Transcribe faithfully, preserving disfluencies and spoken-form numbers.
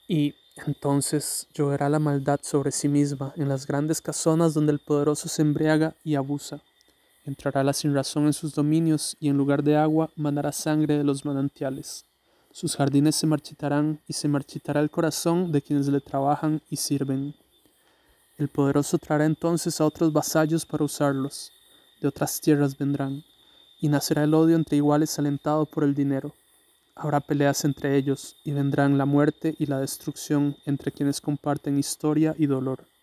Y entonces lloverá la maldad sobre sí misma en las grandes casonas donde el poderoso se embriaga y abusa. Entrará la sinrazón en sus dominios y en lugar de agua mandará sangre de los manantiales. Sus jardines se marchitarán y se marchitará el corazón de quienes le trabajan y sirven. El poderoso traerá entonces a otros vasallos para usarlos. De otras tierras vendrán, y nacerá el odio entre iguales alentado por el dinero. Habrá peleas entre ellos, y vendrán la muerte y la destrucción entre quienes comparten historia y dolor.